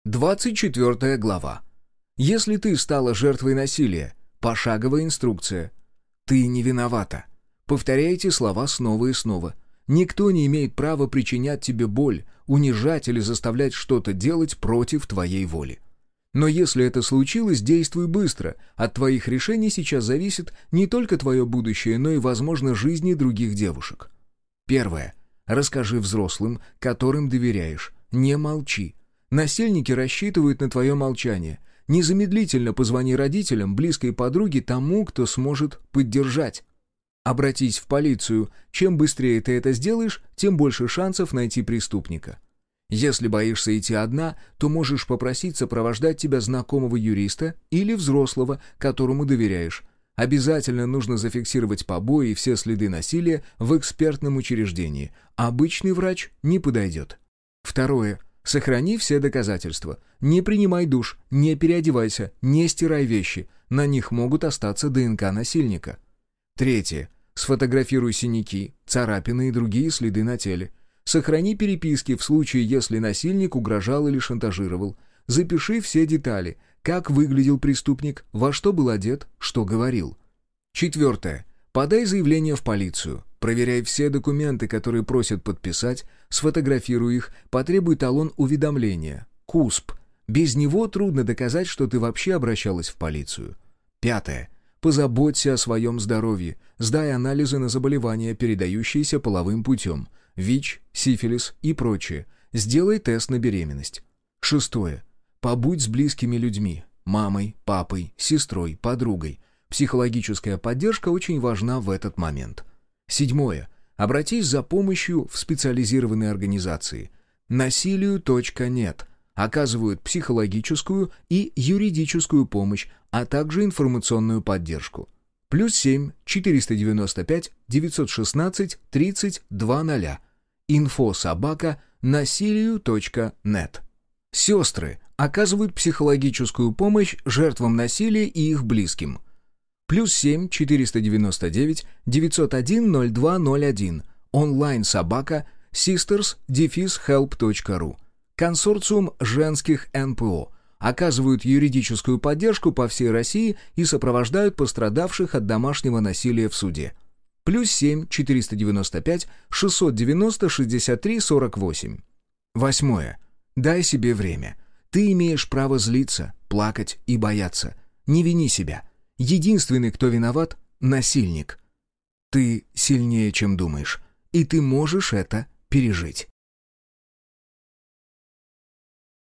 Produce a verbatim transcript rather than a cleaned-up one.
двадцать четвёртая глава. Если ты стала жертвой насилия, пошаговая инструкция. Ты не виновата. Повторяйте слова снова и снова. Никто не имеет права причинять тебе боль, унижать или заставлять что-то делать против твоей воли. Но если это случилось, действуй быстро. От твоих решений сейчас зависит не только твое будущее, но и, возможно, жизни других девушек. Первое. Расскажи взрослым, которым доверяешь. Не молчи. Насильники рассчитывают на твое молчание. Незамедлительно позвони родителям, близкой подруге, тому, кто сможет поддержать. Обратись в полицию. Чем быстрее ты это сделаешь, тем больше шансов найти преступника. Если боишься идти одна, то можешь попросить сопровождать тебя знакомого юриста или взрослого, которому доверяешь. Обязательно нужно зафиксировать побои и все следы насилия в экспертном учреждении. Обычный врач не подойдет. Второе. Сохрани все доказательства. Не принимай душ, не переодевайся, не стирай вещи. На них могут остаться ДНК насильника. Третье. Сфотографируй синяки, царапины и другие следы на теле. Сохрани переписки в случае, если насильник угрожал или шантажировал. Запиши все детали. Как выглядел преступник, во что был одет, что говорил. Четвертое. Подай заявление в полицию. Проверяй все документы, которые просят подписать, сфотографируй их, потребуй талон уведомления. КУСП. Без него трудно доказать, что ты вообще обращалась в полицию. Пятое. Позаботься о своем здоровье. Сдай анализы на заболевания, передающиеся половым путем. ВИЧ, сифилис и прочее. Сделай тест на беременность. Шестое. Побудь с близкими людьми. Мамой, папой, сестрой, подругой. Психологическая поддержка очень важна в этот момент. Седьмое. Обратись за помощью в специализированные организации. насилию точка нет оказывают психологическую и юридическую помощь, а также информационную поддержку. Плюс семь четыреста девяносто пять девятьсот шестнадцать тридцать два ноля. Инфо собака насилию точка нет. Сестры оказывают психологическую помощь жертвам насилия и их близким. Плюс семь четыреста девяносто девять девятьсот один ноль два ноль один. Онлайн собака систерс дефис хелп точка ру. Консорциум женских эн пэ о. Оказывают юридическую поддержку по всей России и сопровождают пострадавших от домашнего насилия в суде. Плюс семь четыреста девяносто пять шестьсот девяносто шестьдесят три сорок восемь. Восьмое. Дай себе время. Ты имеешь право злиться, плакать и бояться. Не вини себя. Единственный, кто виноват — насильник. Ты сильнее, чем думаешь, и ты можешь это пережить.